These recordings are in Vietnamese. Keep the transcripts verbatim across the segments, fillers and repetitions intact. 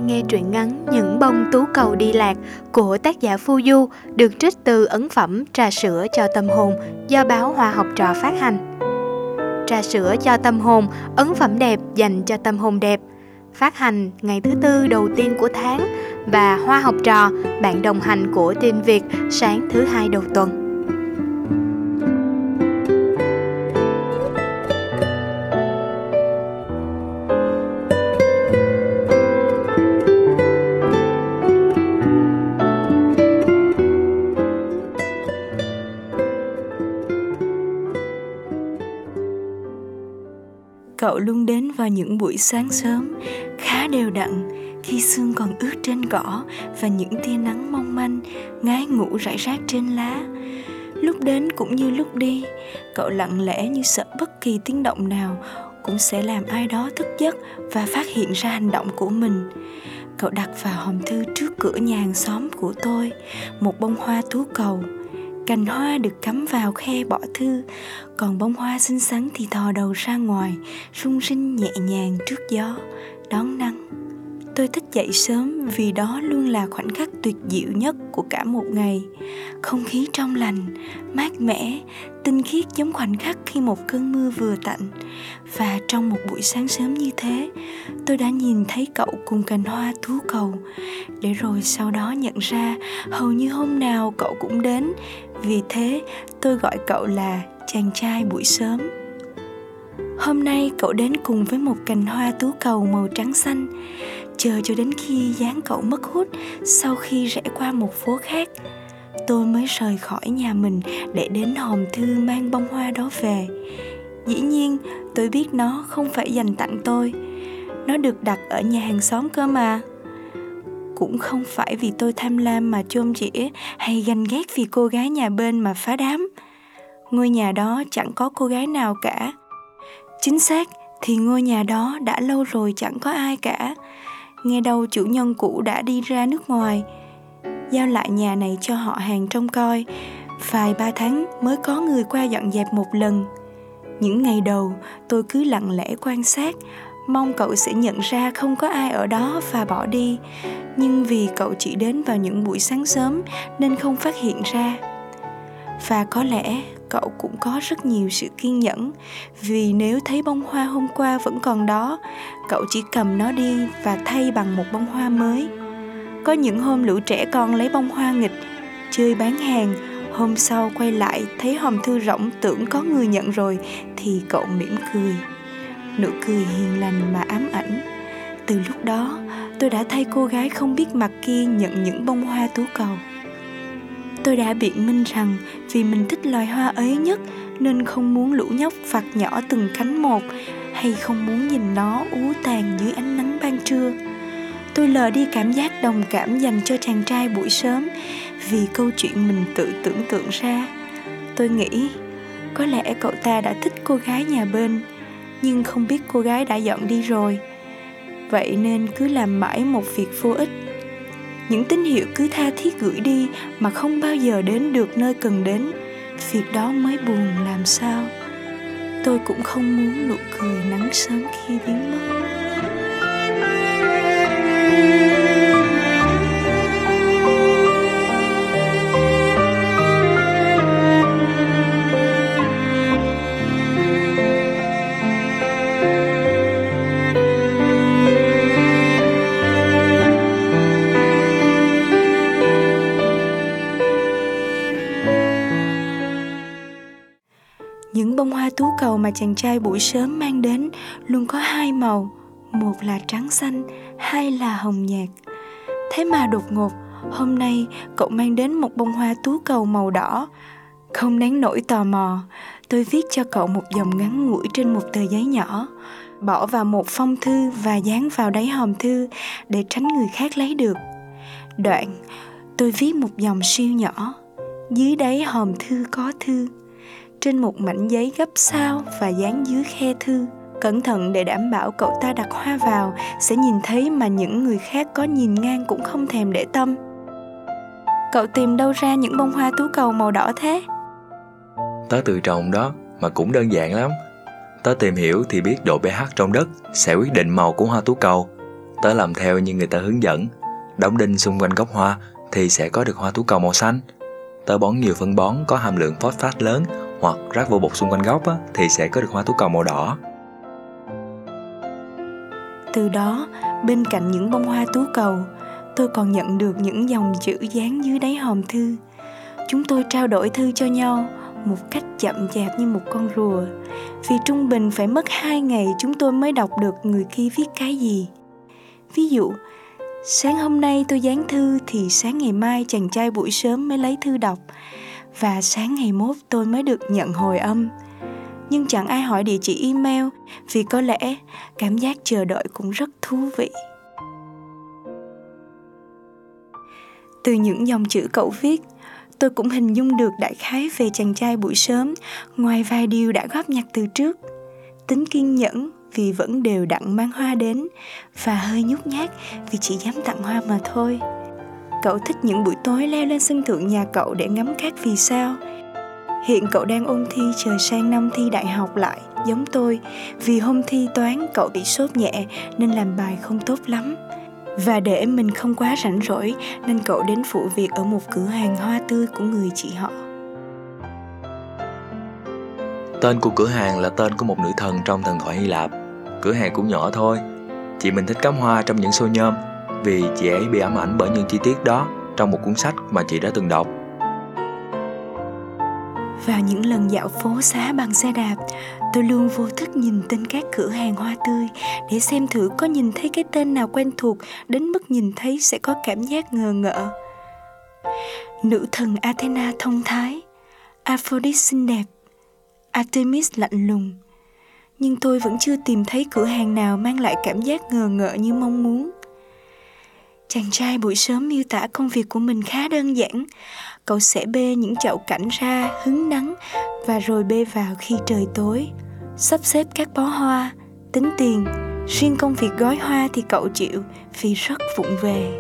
nghe truyện ngắn Những bông tú cầu đi lạc của tác giả Phu Du, được trích từ ấn phẩm Trà sữa cho tâm hồn do báo Hoa Học Trò phát hành. Trà sữa cho tâm hồn, ấn phẩm đẹp dành cho tâm hồn đẹp, phát hành ngày thứ tư đầu tiên của tháng, và Hoa Học Trò, bạn đồng hành của Tin Việt sáng thứ hai đầu tuần. Cậu luôn đến vào những buổi sáng sớm, khá đều đặn, khi sương còn ướt trên cỏ và những tia nắng mong manh, ngái ngủ rải rác trên lá. Lúc đến cũng như lúc đi, cậu lặng lẽ như sợ bất kỳ tiếng động nào cũng sẽ làm ai đó thức giấc và phát hiện ra hành động của mình. Cậu đặt vào hòm thư trước cửa nhà hàng xóm của tôi một bông hoa tú cầu. Cành hoa được cắm vào khe bỏ thư, còn bông hoa xinh xắn thì thò đầu ra ngoài, rung rinh nhẹ nhàng trước gió, đón nắng. Tôi thích dậy sớm vì đó luôn là khoảnh khắc tuyệt diệu nhất của cả một ngày. Không khí trong lành, mát mẻ, tinh khiết giống khoảnh khắc khi một cơn mưa vừa tạnh. Và trong một buổi sáng sớm như thế, tôi đã nhìn thấy cậu cùng cành hoa tú cầu, để rồi sau đó nhận ra hầu như hôm nào cậu cũng đến. Vì thế tôi gọi cậu là chàng trai buổi sớm. Hôm nay cậu đến cùng với một cành hoa tú cầu màu trắng xanh. Chờ cho đến khi dáng cậu mất hút sau khi rẽ qua một phố khác, tôi mới rời khỏi nhà mình để đến hòm thư mang bông hoa đó về. Dĩ nhiên tôi biết nó không phải dành tặng tôi, nó được đặt ở nhà hàng xóm cơ mà. Cũng không phải vì tôi tham lam mà chôm chĩa hay ganh ghét vì cô gái nhà bên mà phá đám. Ngôi nhà đó chẳng có cô gái nào cả. Chính xác thì ngôi nhà đó đã lâu rồi chẳng có ai cả. Nghe đâu chủ nhân cũ đã đi ra nước ngoài, giao lại nhà này cho họ hàng trông coi. Vài ba tháng mới có người qua dọn dẹp một lần. Những ngày đầu tôi cứ lặng lẽ quan sát, mong cậu sẽ nhận ra không có ai ở đó và bỏ đi. Nhưng vì cậu chỉ đến vào những buổi sáng sớm nên không phát hiện ra. Và có lẽ cậu cũng có rất nhiều sự kiên nhẫn, vì nếu thấy bông hoa hôm qua vẫn còn đó, cậu chỉ cầm nó đi và thay bằng một bông hoa mới. Có những hôm lũ trẻ con lấy bông hoa nghịch, chơi bán hàng, hôm sau quay lại thấy hòm thư rỗng tưởng có người nhận rồi thì cậu mỉm cười. Nụ cười hiền lành mà ám ảnh. Từ lúc đó tôi đã thay cô gái không biết mặt kia nhận những bông hoa tú cầu. Tôi đã biện minh rằng vì mình thích loài hoa ấy nhất nên không muốn lũ nhóc vặt nhỏ từng cánh một, hay không muốn nhìn nó úa tàn dưới ánh nắng ban trưa. Tôi lờ đi cảm giác đồng cảm dành cho chàng trai buổi sớm vì câu chuyện mình tự tưởng tượng ra. Tôi nghĩ có lẽ cậu ta đã thích cô gái nhà bên, nhưng không biết cô gái đã dọn đi rồi. Vậy nên cứ làm mãi một việc vô ích. Những tín hiệu cứ tha thiết gửi đi mà không bao giờ đến được nơi cần đến. Việc đó mới buồn làm sao. Tôi cũng không muốn nụ cười nắng sớm khi biến mất. Những bông hoa tú cầu mà chàng trai buổi sớm mang đến luôn có hai màu, một là trắng xanh, hai là hồng nhạt. Thế mà đột ngột, hôm nay cậu mang đến một bông hoa tú cầu màu đỏ. Không nén nổi tò mò, tôi viết cho cậu một dòng ngắn ngủi trên một tờ giấy nhỏ, bỏ vào một phong thư và dán vào đáy hòm thư để tránh người khác lấy được. Đoạn, tôi viết một dòng siêu nhỏ, dưới đáy hòm thư có thư, trên một mảnh giấy gấp sao và dán dưới khe thư, cẩn thận để đảm bảo cậu ta đặt hoa vào sẽ nhìn thấy mà những người khác có nhìn ngang cũng không thèm để tâm. Cậu tìm đâu ra những bông hoa tú cầu màu đỏ thế? Tớ tự trồng đó, mà cũng đơn giản lắm. Tớ tìm hiểu thì biết độ pH trong đất sẽ quyết định màu của hoa tú cầu. Tớ làm theo như người ta hướng dẫn, đóng đinh xung quanh gốc hoa thì sẽ có được hoa tú cầu màu xanh. Tớ bón nhiều phân bón có hàm lượng phosphate lớn hoặc rắc vỏ bột xung quanh gốc á, thì sẽ có được hoa tú cầu màu đỏ. Từ đó, bên cạnh những bông hoa tú cầu, tôi còn nhận được những dòng chữ dán dưới đáy hòm thư. Chúng tôi trao đổi thư cho nhau một cách chậm chạp như một con rùa, vì trung bình phải mất hai ngày chúng tôi mới đọc được người kia viết cái gì. Ví dụ, sáng hôm nay tôi dán thư thì sáng ngày mai chàng trai buổi sớm mới lấy thư đọc, và sáng ngày mốt tôi mới được nhận hồi âm. Nhưng chẳng ai hỏi địa chỉ email, vì có lẽ cảm giác chờ đợi cũng rất thú vị. Từ những dòng chữ cậu viết, tôi cũng hình dung được đại khái về chàng trai buổi sớm, ngoài vài điều đã góp nhặt từ trước. Tính kiên nhẫn vì vẫn đều đặn mang hoa đến, và hơi nhút nhát vì chỉ dám tặng hoa mà thôi. Cậu thích những buổi tối leo lên sân thượng nhà cậu để ngắm các vì sao. Hiện cậu đang ôn thi chờ sang năm thi đại học lại, giống tôi, vì hôm thi toán cậu bị sốt nhẹ nên làm bài không tốt lắm. Và để mình không quá rảnh rỗi nên cậu đến phụ việc ở một cửa hàng hoa tươi của người chị họ. Tên của cửa hàng là tên của một nữ thần trong thần thoại Hy Lạp. Cửa hàng cũng nhỏ thôi. Chị mình thích cắm hoa trong những xô nhôm, vì chị ấy bị ám ảnh bởi những chi tiết đó trong một cuốn sách mà chị đã từng đọc. Vào những lần dạo phố xá bằng xe đạp, tôi luôn vô thức nhìn tên các cửa hàng hoa tươi để xem thử có nhìn thấy cái tên nào quen thuộc đến mức nhìn thấy sẽ có cảm giác ngờ ngợ. Nữ thần Athena thông thái, Aphrodite xinh đẹp, Artemis lạnh lùng. Nhưng tôi vẫn chưa tìm thấy cửa hàng nào mang lại cảm giác ngờ ngợ như mong muốn. Chàng trai buổi sớm miêu tả công việc của mình khá đơn giản. Cậu sẽ bê những chậu cảnh ra hứng nắng và rồi bê vào khi trời tối, sắp xếp các bó hoa, tính tiền. Riêng công việc gói hoa thì cậu chịu vì rất vụng về.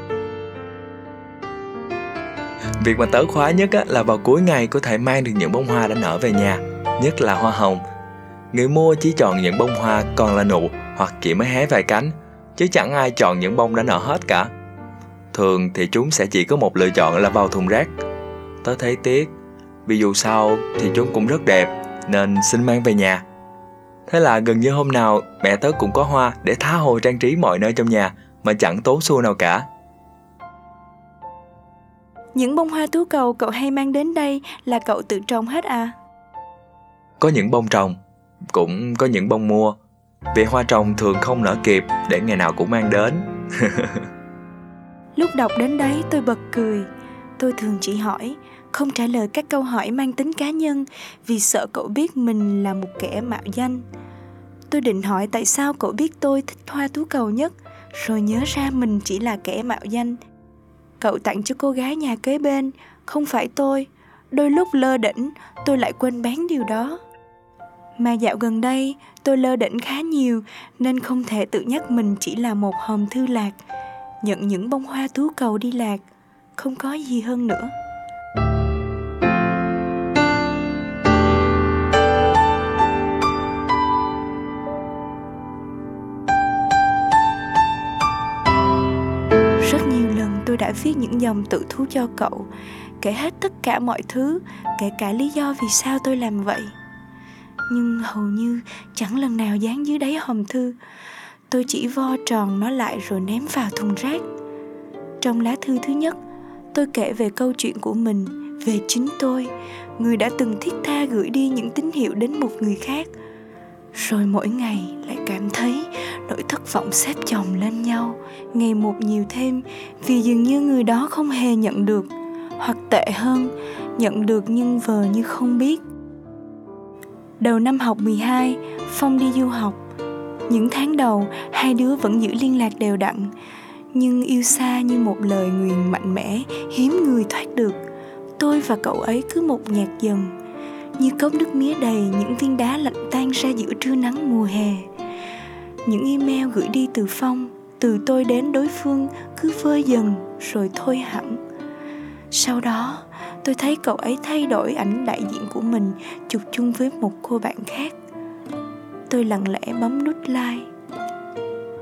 Việc mà tớ khoái nhất á, là vào cuối ngày có thể mang được những bông hoa đã nở về nhà, nhất là hoa hồng. Người mua chỉ chọn những bông hoa còn là nụ hoặc chỉ mới hé vài cánh, chứ chẳng ai chọn những bông đã nở hết cả. Thường thì chúng sẽ chỉ có một lựa chọn là vào thùng rác. Tớ thấy tiếc, vì dù sao thì chúng cũng rất đẹp, nên xin mang về nhà. Thế là gần như hôm nào mẹ tớ cũng có hoa để tha hồ trang trí mọi nơi trong nhà mà chẳng tốn xu nào cả. Những bông hoa tú cầu cậu hay mang đến đây là cậu tự trồng hết à? Có những bông trồng, cũng có những bông mua. Vì hoa trồng thường không nở kịp để ngày nào cũng mang đến. Lúc đọc đến đấy tôi bật cười. Tôi thường chỉ hỏi, không trả lời các câu hỏi mang tính cá nhân, vì sợ cậu biết mình là một kẻ mạo danh. Tôi định hỏi tại sao cậu biết tôi thích hoa tú cầu nhất, rồi nhớ ra mình chỉ là kẻ mạo danh. Cậu tặng cho cô gái nhà kế bên, không phải tôi. Đôi lúc lơ đễnh, tôi lại quên bán điều đó. Mà dạo gần đây, tôi lơ đễnh khá nhiều, nên không thể tự nhắc mình chỉ là một hòm thư lạc, nhận những bông hoa tú cầu đi lạc, không có gì hơn nữa. Rất nhiều lần tôi đã viết những dòng tự thú cho cậu, kể hết tất cả mọi thứ, kể cả lý do vì sao tôi làm vậy. Nhưng hầu như chẳng lần nào dán dưới đáy hòm thư. Tôi chỉ vo tròn nó lại rồi ném vào thùng rác. Trong lá thư thứ nhất, tôi kể về câu chuyện của mình, về chính tôi, người đã từng thiết tha gửi đi những tín hiệu đến một người khác. Rồi mỗi ngày lại cảm thấy nỗi thất vọng xếp chồng lên nhau, ngày một nhiều thêm, vì dường như người đó không hề nhận được, hoặc tệ hơn, nhận được nhưng vờ như không biết. Đầu năm học mười hai, Phong đi du học. Những tháng đầu, hai đứa vẫn giữ liên lạc đều đặn, nhưng yêu xa như một lời nguyền mạnh mẽ, hiếm người thoát được. Tôi và cậu ấy cứ một nhạt dần, như cốc nước mía đầy những viên đá lạnh tan ra giữa trưa nắng mùa hè. Những email gửi đi từ Phong, từ tôi đến đối phương cứ vơi dần rồi thôi hẳn. Sau đó, tôi thấy cậu ấy thay đổi ảnh đại diện của mình, chụp chung với một cô bạn khác. Tôi lặng lẽ bấm nút like.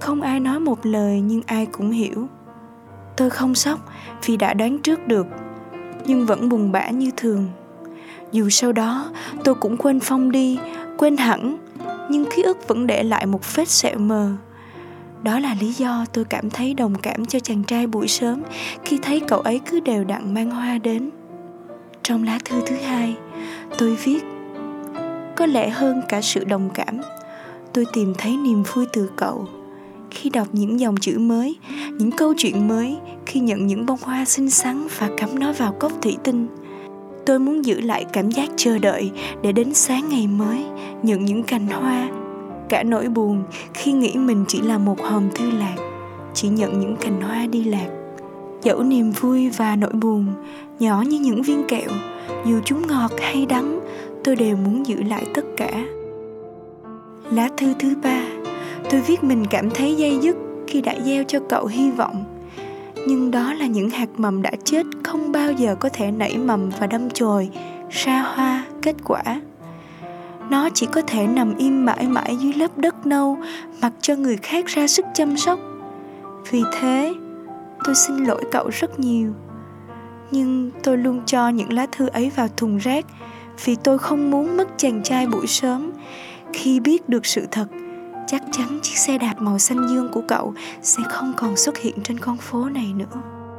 Không ai nói một lời nhưng ai cũng hiểu. Tôi không sốc vì đã đoán trước được, nhưng vẫn buồn bã như thường. Dù sau đó tôi cũng quên Phong đi, quên hẳn, nhưng ký ức vẫn để lại một vết sẹo mờ. Đó là lý do tôi cảm thấy đồng cảm cho chàng trai buổi sớm khi thấy cậu ấy cứ đều đặn mang hoa đến. Trong lá thư thứ hai, tôi viết: có lẽ hơn cả sự đồng cảm, tôi tìm thấy niềm vui từ cậu. Khi đọc những dòng chữ mới, những câu chuyện mới, khi nhận những bông hoa xinh xắn và cắm nó vào cốc thủy tinh, tôi muốn giữ lại cảm giác chờ đợi để đến sáng ngày mới, nhận những cành hoa. Cả nỗi buồn khi nghĩ mình chỉ là một hòm thư lạc, chỉ nhận những cành hoa đi lạc. Dẫu niềm vui và nỗi buồn nhỏ như những viên kẹo, dù chúng ngọt hay đắng, tôi đều muốn giữ lại tất cả. Lá thư thứ ba, tôi viết mình cảm thấy day dứt khi đã gieo cho cậu hy vọng. Nhưng đó là những hạt mầm đã chết, không bao giờ có thể nảy mầm và đâm chồi ra hoa kết quả. Nó chỉ có thể nằm im mãi mãi dưới lớp đất nâu, mặc cho người khác ra sức chăm sóc. Vì thế, tôi xin lỗi cậu rất nhiều. Nhưng tôi luôn cho những lá thư ấy vào thùng rác, vì tôi không muốn mất chàng trai buổi sớm. Khi biết được sự thật, chắc chắn chiếc xe đạp màu xanh dương của cậu sẽ không còn xuất hiện trên con phố này nữa.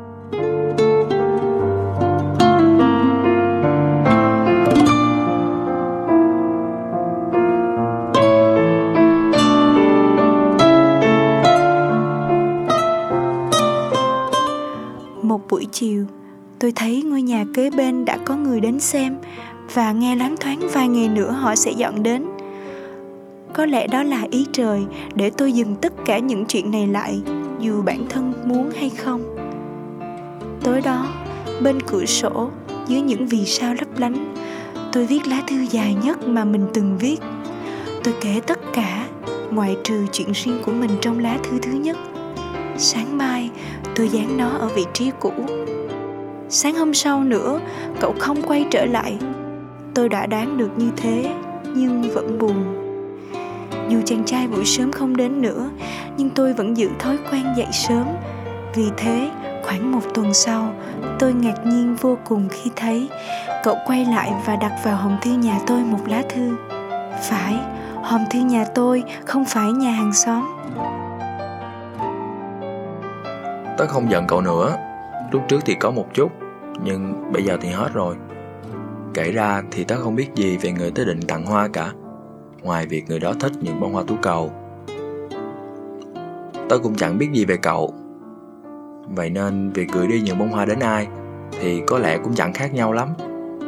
Một buổi chiều, tôi thấy ngôi nhà kế bên đã có người đến xem, và nghe loáng thoáng vài ngày nữa họ sẽ dọn đến. Có lẽ đó là ý trời để tôi dừng tất cả những chuyện này lại, dù bản thân muốn hay không. Tối đó, bên cửa sổ, dưới những vì sao lấp lánh, tôi viết lá thư dài nhất mà mình từng viết. Tôi kể tất cả, ngoại trừ chuyện riêng của mình trong lá thư thứ nhất. Sáng mai, tôi dán nó ở vị trí cũ. Sáng hôm sau nữa, cậu không quay trở lại. Tôi đã đoán được như thế, nhưng vẫn buồn. Dù chàng trai buổi sớm không đến nữa, nhưng tôi vẫn giữ thói quen dậy sớm. Vì thế, khoảng một tuần sau, tôi ngạc nhiên vô cùng khi thấy cậu quay lại và đặt vào hòm thư nhà tôi một lá thư. Phải, hòm thư nhà tôi, không phải nhà hàng xóm. Tớ không giận cậu nữa. Lúc trước thì có một chút, nhưng bây giờ thì hết rồi. Kể ra thì tớ không biết gì về người tớ định tặng hoa cả, ngoài việc người đó thích những bông hoa tú cầu. Tớ cũng chẳng biết gì về cậu, vậy nên việc gửi đi những bông hoa đến ai thì có lẽ cũng chẳng khác nhau lắm.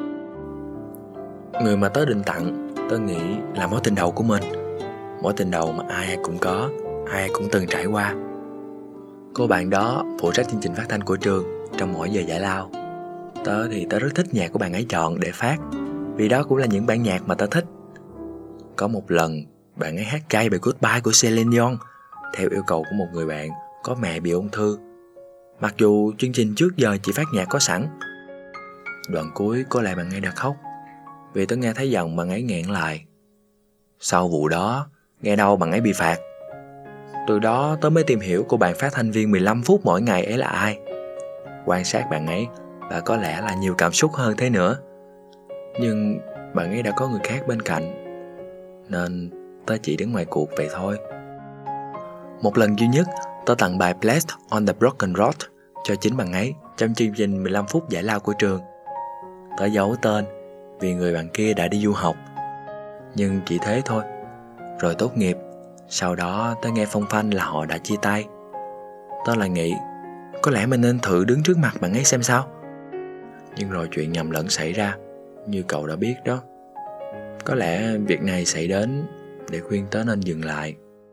Người mà tớ định tặng, tớ nghĩ là mối tình đầu của mình. Mối tình đầu mà ai cũng có, ai cũng từng trải qua. Cô bạn đó phụ trách chương trình phát thanh của trường trong mỗi giờ giải lao. Tớ thì tớ rất thích nhạc của bạn ấy chọn để phát, vì đó cũng là những bản nhạc mà tớ thích. Có một lần, bạn ấy hát chay bài Goodbye của Celine Dion theo yêu cầu của một người bạn có mẹ bị ung thư. Mặc dù chương trình trước giờ chỉ phát nhạc có sẵn. Đoạn cuối có lẽ bạn ấy đã khóc, vì tớ nghe thấy giọng bạn ấy nghẹn lại. Sau vụ đó, nghe đâu bạn ấy bị phạt. Từ đó tớ mới tìm hiểu cô bạn phát thanh viên mười lăm phút mỗi ngày ấy là ai. Quan sát bạn ấy và có lẽ là nhiều cảm xúc hơn thế nữa. Nhưng bạn ấy đã có người khác bên cạnh, nên tớ chỉ đứng ngoài cuộc vậy thôi. Một lần duy nhất, tớ tặng bài Blessed on the Broken Road cho chính bạn ấy trong chương trình mười lăm phút giải lao của trường. Tớ giấu tên vì người bạn kia đã đi du học. Nhưng chỉ thế thôi. Rồi tốt nghiệp, sau đó tớ nghe phong phanh là họ đã chia tay. Tớ lại nghĩ có lẽ mình nên thử đứng trước mặt bạn ấy xem sao. Nhưng rồi chuyện nhầm lẫn xảy ra, như cậu đã biết đó. Có lẽ việc này xảy đến để khuyên tớ nên dừng lại.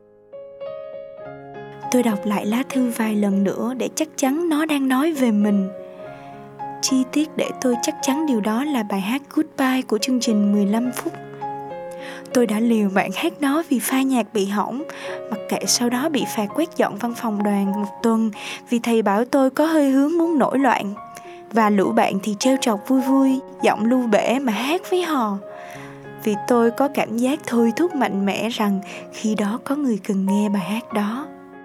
Tôi đọc lại lá thư vài lần nữa để chắc chắn nó đang nói về mình. Chi tiết để tôi chắc chắn điều đó là bài hát Goodbye của chương trình mười lăm phút. Tôi đã liều mạng hát nó vì file nhạc bị hỏng, mặc kệ sau đó bị phạt quét dọn văn phòng đoàn một tuần vì thầy bảo tôi có hơi hướng muốn nổi loạn. Và lũ bạn thì trêu chọc vui vui, giọng lu bể mà hát với hò. Vì tôi có cảm giác thôi thúc mạnh mẽ rằng khi đó có người cần nghe bài hát đó.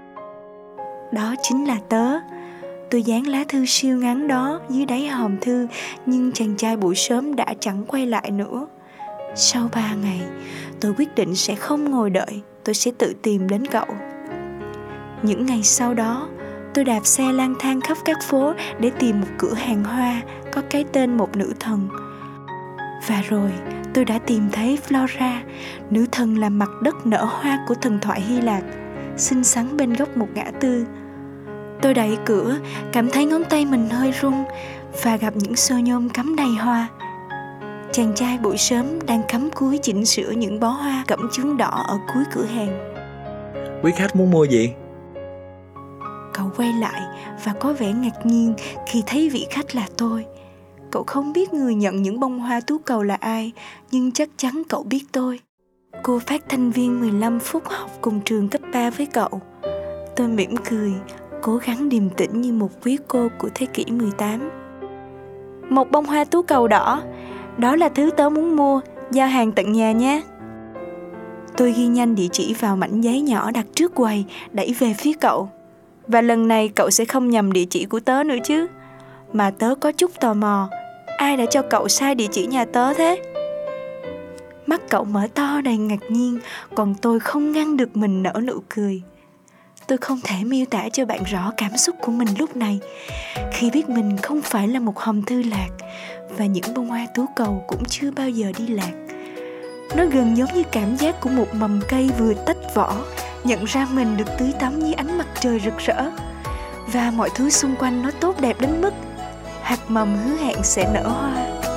đó chính là Tớ. Tôi dán lá thư siêu ngắn đó dưới đáy hòm thư, nhưng chàng trai buổi sớm đã chẳng quay lại nữa. Sau ba ngày, tôi quyết định sẽ không ngồi đợi, tôi sẽ tự tìm đến cậu. Những ngày sau đó, tôi đạp xe lang thang khắp các phố để tìm một cửa hàng hoa có cái tên một nữ thần. Và rồi, tôi đã tìm thấy Flora, nữ thần làm mặt đất nở hoa của thần thoại Hy Lạp, xinh xắn bên góc một ngã tư. Tôi đẩy cửa, cảm thấy ngón tay mình hơi run và gặp những xô nhôm cắm đầy hoa. Chàng trai buổi sớm đang cắm cúi chỉnh sửa những bó hoa cẩm chướng đỏ ở cuối cửa hàng. Quý khách muốn mua gì? Cậu quay lại và có vẻ ngạc nhiên khi thấy vị khách là tôi. Cậu không biết người nhận những bông hoa tú cầu là ai, nhưng chắc chắn cậu biết tôi. Cô phát thanh viên mười lăm phút học cùng trường cấp ba với cậu. Tôi mỉm cười, cố gắng điềm tĩnh như một quý cô của thế kỷ mười tám. Một bông hoa tú cầu đỏ, đó là thứ tớ muốn mua, giao hàng tận nhà nhé. Tôi ghi nhanh địa chỉ vào mảnh giấy nhỏ đặt trước quầy, đẩy về phía cậu. Và lần này cậu sẽ không nhầm địa chỉ của tớ nữa chứ. Mà tớ có chút tò mò, ai đã cho cậu sai địa chỉ nhà tớ thế? Mắt cậu mở to đầy ngạc nhiên, còn tôi không ngăn được mình nở nụ cười. Tôi không thể miêu tả cho bạn rõ cảm xúc của mình lúc này, khi biết mình không phải là một hòm thư lạc, và những bông hoa tú cầu cũng chưa bao giờ đi lạc. Nó gần giống như cảm giác của một mầm cây vừa tách vỏ, nhận ra mình được tưới tắm dưới ánh mặt trời rực rỡ, và mọi thứ xung quanh nó tốt đẹp đến mức hạt mầm hứa hẹn sẽ nở hoa.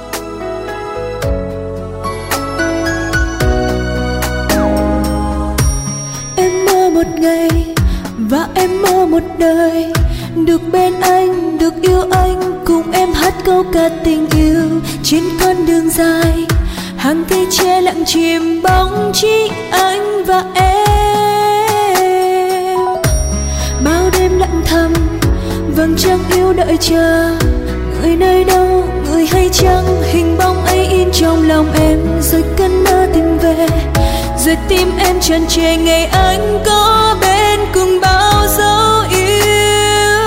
Em mơ một ngày và em mơ một đời, được bên anh, được yêu anh, cùng em hát câu ca tình yêu trên con đường dài. Hàng cây tre lặng chìm bóng chỉ anh và em. Bao đêm lặng thầm, vầng trăng yêu đợi chờ. Người nơi đâu, người hay chăng, hình bóng ấy in trong lòng em. Rồi cơn mơ tìm về, rồi tim em tràn trề ngày anh có bên cùng bao dấu yêu.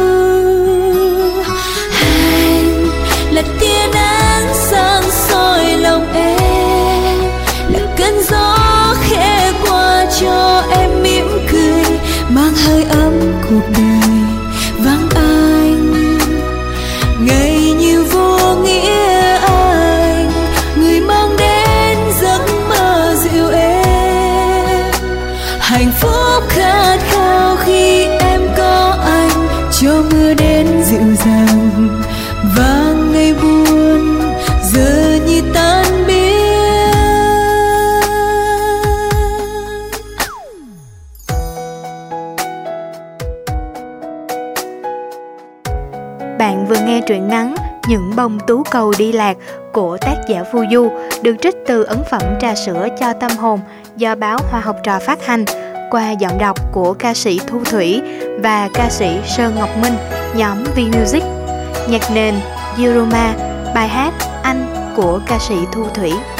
Anh là tia nắng sáng soi lòng em, là cơn gió khẽ qua cho em mỉm cười, mang hơi ấm cuộc đời vắng anh. Ngày như vô nghĩa anh, người mang đến giấc mơ dịu êm. Hạnh phúc khát khao khi em có anh, cho mưa đến dịu dàng và ngày buồn giờ như tan biến. Bạn vừa nghe truyện ngắn Những bông tú cầu đi lạc của tác giả Phu Du, được trích từ ấn phẩm Trà sữa cho tâm hồn do báo Hoa Học Trò phát hành, qua giọng đọc của ca sĩ Thu Thủy và ca sĩ Sơn Ngọc Minh, nhóm V-Music. Nhạc nền Yuruma, bài hát Anh của ca sĩ Thu Thủy.